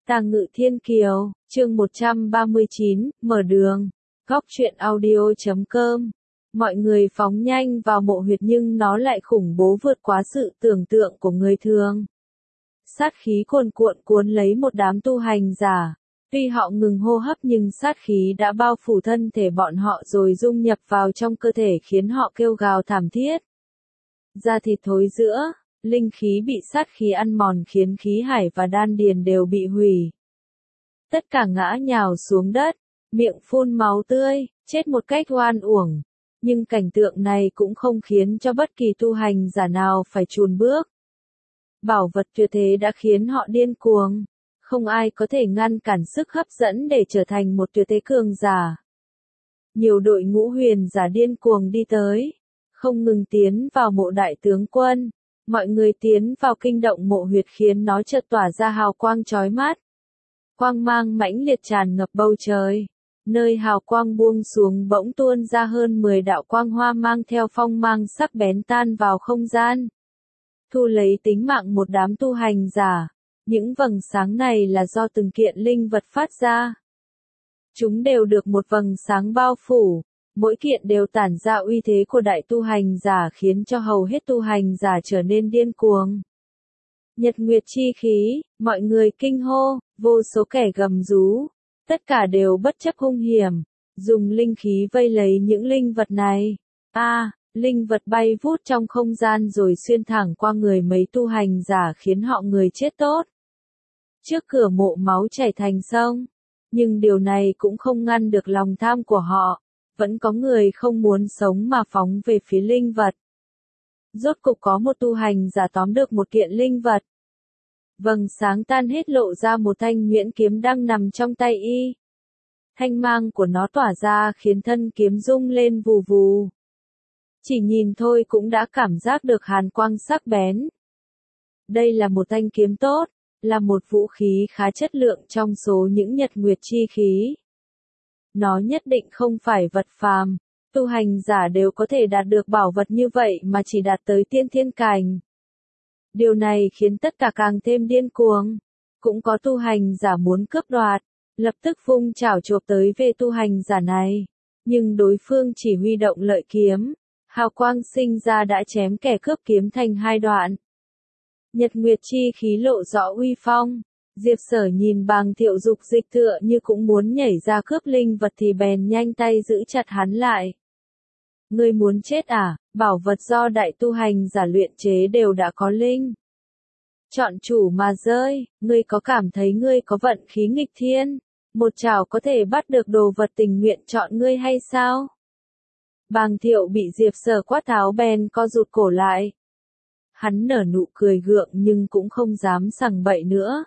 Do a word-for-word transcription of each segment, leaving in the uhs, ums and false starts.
Tàng Ngự Thiên Kiều, chương một trăm ba mươi chín, mở đường. Góc truyện audio chấm com. Mọi người phóng nhanh vào mộ huyệt nhưng nó lại khủng bố vượt quá sự tưởng tượng của người thường. Sát khí cuồn cuộn cuốn lấy một đám tu hành giả. Tuy họ ngừng hô hấp nhưng sát khí đã bao phủ thân thể bọn họ rồi dung nhập vào trong cơ thể khiến họ kêu gào thảm thiết. Da thịt thối rữa, linh khí bị sát khí ăn mòn khiến khí hải và đan điền đều bị hủy. Tất cả ngã nhào xuống đất, miệng phun máu tươi, chết một cách oan uổng. Nhưng cảnh tượng này cũng không khiến cho bất kỳ tu hành giả nào phải chùn bước. Bảo vật tuyệt thế đã khiến họ điên cuồng. Không ai có thể ngăn cản sức hấp dẫn để trở thành một tuyệt thế cường giả. Nhiều đội ngũ huyền giả điên cuồng đi tới, không ngừng tiến vào mộ đại tướng quân. Mọi người tiến vào kinh động mộ huyệt khiến nó chợt tỏa ra hào quang chói mắt. Quang mang mãnh liệt tràn ngập bầu trời. Nơi hào quang buông xuống bỗng tuôn ra hơn mười đạo quang hoa mang theo phong mang sắc bén tan vào không gian. Thu lấy tính mạng một đám tu hành giả. Những vầng sáng này là do từng kiện linh vật phát ra. Chúng đều được một vầng sáng bao phủ. Mỗi kiện đều tản ra uy thế của đại tu hành giả khiến cho hầu hết tu hành giả trở nên điên cuồng. Nhật nguyệt chi khí, mọi người kinh hô, vô số kẻ gầm rú. Tất cả đều bất chấp hung hiểm, dùng linh khí vây lấy những linh vật này. A, à, linh vật bay vút trong không gian rồi xuyên thẳng qua người mấy tu hành giả khiến họ người chết tốt. Trước cửa mộ máu chảy thành sông, nhưng điều này cũng không ngăn được lòng tham của họ. Vẫn có người không muốn sống mà phóng về phía linh vật. Rốt cục có một tu hành giả tóm được một kiện linh vật. Vầng sáng tan hết lộ ra một thanh nhuyễn kiếm đang nằm trong tay y. Thanh mang của nó tỏa ra khiến thân kiếm rung lên vù vù. Chỉ nhìn thôi cũng đã cảm giác được hàn quang sắc bén. Đây là một thanh kiếm tốt, là một vũ khí khá chất lượng trong số những nhật nguyệt chi khí. Nó nhất định không phải vật phàm, tu hành giả đều có thể đạt được bảo vật như vậy mà chỉ đạt tới tiên thiên cảnh. Điều này khiến tất cả càng thêm điên cuồng. Cũng có tu hành giả muốn cướp đoạt, lập tức vung chảo chộp tới về tu hành giả này. Nhưng đối phương chỉ huy động lợi kiếm, hào quang sinh ra đã chém kẻ cướp kiếm thành hai đoạn. Nhật nguyệt chi khí lộ rõ uy phong. Diệp Sở nhìn Bàng Thiệu dục dịch tựa như cũng muốn nhảy ra cướp linh vật thì bèn nhanh tay giữ chặt hắn lại. Ngươi muốn chết à, bảo vật do đại tu hành giả luyện chế đều đã có linh. Chọn chủ mà rơi, ngươi có cảm thấy ngươi có vận khí nghịch thiên, một chảo có thể bắt được đồ vật tình nguyện chọn ngươi hay sao? Bàng Thiệu bị Diệp Sở quát tháo bèn co rụt cổ lại. Hắn nở nụ cười gượng nhưng cũng không dám sằng bậy nữa.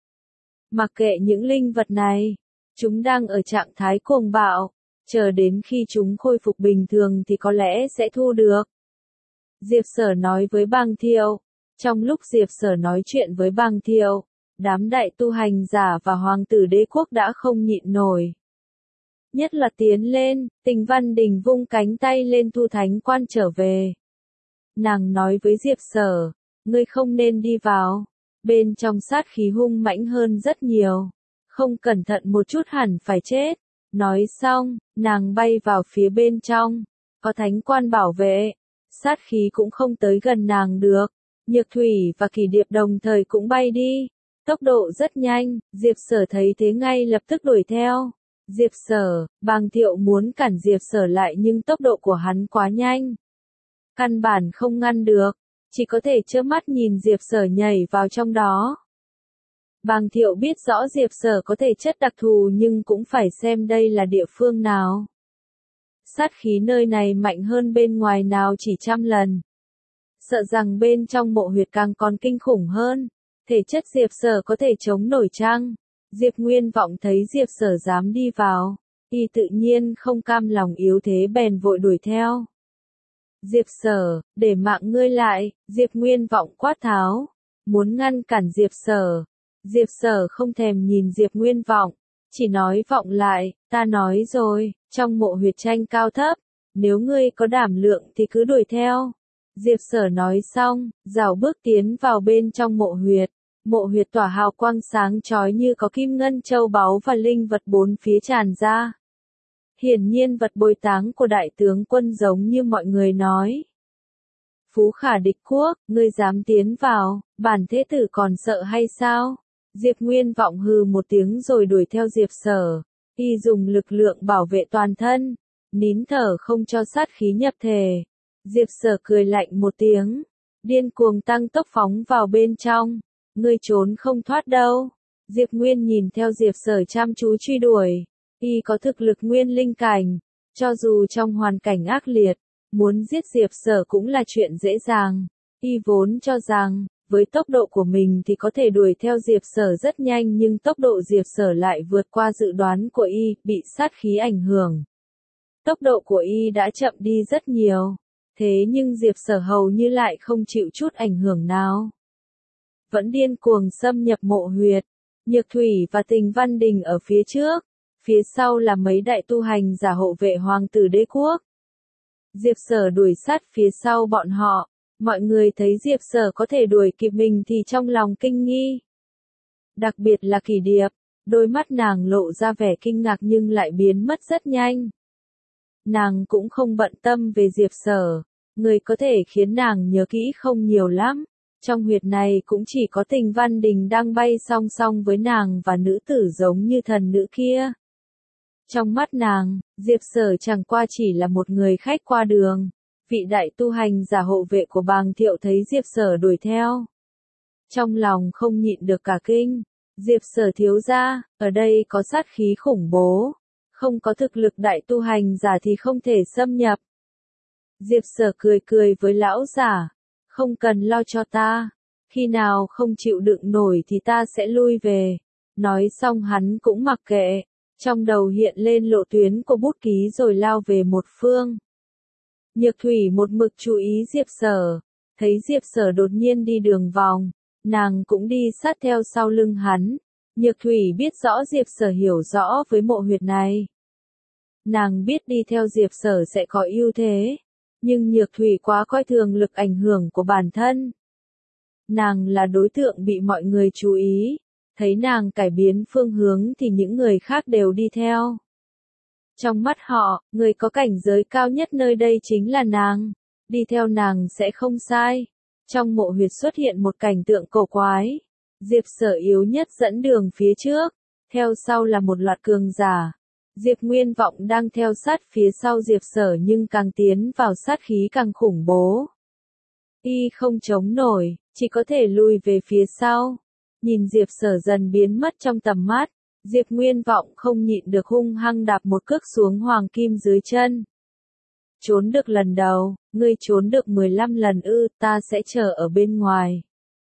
Mặc kệ những linh vật này, chúng đang ở trạng thái cuồng bạo, chờ đến khi chúng khôi phục bình thường thì có lẽ sẽ thu được. Diệp Sở nói với Bàng Thiệu. Trong lúc Diệp Sở nói chuyện với Bàng Thiệu, đám đại tu hành giả và hoàng tử đế quốc đã không nhịn nổi. Nhất là tiến lên, Tình Văn Đình vung cánh tay lên thu thánh quan trở về. Nàng nói với Diệp Sở, ngươi không nên đi vào. Bên trong sát khí hung mãnh hơn rất nhiều. Không cẩn thận một chút hẳn phải chết. Nói xong, nàng bay vào phía bên trong. Có thánh quan bảo vệ. Sát khí cũng không tới gần nàng được. Nhược Thủy và Kỳ Điệp đồng thời cũng bay đi. Tốc độ rất nhanh, Diệp Sở thấy thế ngay lập tức đuổi theo. Diệp Sở, Bàng Thiệu muốn cản Diệp Sở lại nhưng tốc độ của hắn quá nhanh. Căn bản không ngăn được. Chỉ có thể trơ mắt nhìn Diệp Sở nhảy vào trong đó. Bàng Thiệu biết rõ Diệp Sở có thể chất đặc thù nhưng cũng phải xem đây là địa phương nào. Sát khí nơi này mạnh hơn bên ngoài nào chỉ trăm lần. Sợ rằng bên trong mộ huyệt càng còn kinh khủng hơn. Thể chất Diệp Sở có thể chống nổi chăng? Diệp Nguyên Vọng thấy Diệp Sở dám đi vào. Y tự nhiên không cam lòng yếu thế bèn vội đuổi theo. Diệp Sở, để mạng ngươi lại, Diệp Nguyên Vọng quát tháo, muốn ngăn cản Diệp Sở. Diệp Sở không thèm nhìn Diệp Nguyên Vọng, chỉ nói vọng lại, ta nói rồi, trong mộ huyệt tranh cao thấp, nếu ngươi có đảm lượng thì cứ đuổi theo. Diệp Sở nói xong, rảo bước tiến vào bên trong mộ huyệt, Mộ huyệt tỏa hào quang sáng chói như có kim ngân châu báu và linh vật bốn phía tràn ra. Hiển nhiên vật bồi táng của đại tướng quân giống như mọi người nói. Phú khả địch quốc, ngươi dám tiến vào, bản thế tử còn sợ hay sao? Diệp Nguyên vọng hừ một tiếng rồi đuổi theo Diệp Sở. Y dùng lực lượng bảo vệ toàn thân, nín thở không cho sát khí nhập thể. Diệp Sở cười lạnh một tiếng, điên cuồng tăng tốc phóng vào bên trong. Ngươi trốn không thoát đâu. Diệp Nguyên nhìn theo Diệp Sở chăm chú truy đuổi. Y có thực lực nguyên linh cảnh, cho dù trong hoàn cảnh ác liệt, muốn giết Diệp Sở cũng là chuyện dễ dàng. Y vốn cho rằng, với tốc độ của mình thì có thể đuổi theo Diệp Sở rất nhanh, nhưng tốc độ Diệp Sở lại vượt qua dự đoán của Y, bị sát khí ảnh hưởng. Tốc độ của Y đã chậm đi rất nhiều, thế nhưng Diệp Sở hầu như lại không chịu chút ảnh hưởng nào. Vẫn điên cuồng xâm nhập mộ huyệt, Nhược Thủy và Tình Văn Đình ở phía trước, phía sau là mấy đại tu hành giả hộ vệ hoàng tử đế quốc. Diệp Sở đuổi sát phía sau bọn họ, mọi người thấy Diệp Sở có thể đuổi kịp mình thì trong lòng kinh nghi. Đặc biệt là Kỳ Điệp, đôi mắt nàng lộ ra vẻ kinh ngạc nhưng lại biến mất rất nhanh. Nàng cũng không bận tâm về Diệp Sở, người có thể khiến nàng nhớ kỹ không nhiều lắm. Trong huyệt này cũng chỉ có Tình Văn Đình đang bay song song với nàng và nữ tử giống như thần nữ kia. Trong mắt nàng, Diệp Sở chẳng qua chỉ là một người khách qua đường. Vị đại tu hành giả hộ vệ của Bàng Thiệu thấy Diệp Sở đuổi theo. Trong lòng không nhịn được cả kinh. Diệp Sở thiếu gia, ở đây có sát khí khủng bố. Không có thực lực đại tu hành giả thì không thể xâm nhập. Diệp Sở cười cười với lão giả. Không cần lo cho ta. Khi nào không chịu đựng nổi thì ta sẽ lui về. Nói xong hắn cũng mặc kệ. Trong đầu hiện lên lộ tuyến của bút ký rồi lao về một phương. Nhược Thủy một mực chú ý Diệp Sở. Thấy Diệp Sở đột nhiên đi đường vòng. Nàng cũng đi sát theo sau lưng hắn. Nhược Thủy biết rõ Diệp Sở hiểu rõ với mộ huyệt này. Nàng biết đi theo Diệp Sở sẽ có ưu thế. Nhưng Nhược Thủy quá coi thường lực ảnh hưởng của bản thân. Nàng là đối tượng bị mọi người chú ý. Thấy nàng cải biến phương hướng thì những người khác đều đi theo. Trong mắt họ, người có cảnh giới cao nhất nơi đây chính là nàng. Đi theo nàng sẽ không sai. Trong mộ huyệt xuất hiện một cảnh tượng cổ quái. Diệp Sở yếu nhất dẫn đường phía trước. Theo sau là một loạt cường giả. Diệp Nguyên Vọng đang theo sát phía sau Diệp Sở nhưng càng tiến vào sát khí càng khủng bố. Y không chống nổi, chỉ có thể lùi về phía sau. Nhìn Diệp Sở dần biến mất trong tầm mắt, Diệp Nguyên Vọng không nhịn được hung hăng đạp một cước xuống hoàng kim dưới chân. Trốn được lần đầu, ngươi trốn được mười lăm lần ư, ta sẽ chờ ở bên ngoài.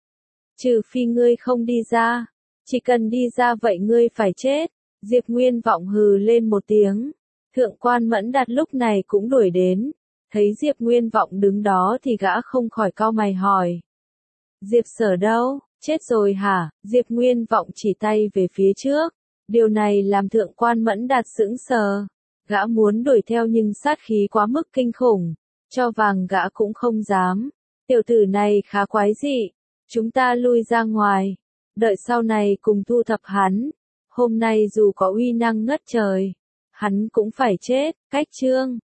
Trừ phi ngươi không đi ra, chỉ cần đi ra vậy ngươi phải chết. Diệp Nguyên Vọng hừ lên một tiếng. Thượng quan Mẫn Đạt lúc này cũng đuổi đến. Thấy Diệp Nguyên Vọng đứng đó thì gã không khỏi cau mày hỏi. Diệp Sở đâu, chết rồi hả? Diệp Nguyên Vọng chỉ tay về phía trước. Điều này làm thượng quan Mẫn Đạt sững sờ. Gã muốn đuổi theo nhưng sát khí quá mức kinh khủng. Cho vàng gã cũng không dám. Tiểu tử này khá quái dị. Chúng ta lui ra ngoài. Đợi sau này cùng thu thập hắn. Hôm nay dù có uy năng ngất trời, hắn cũng phải chết. Cách chương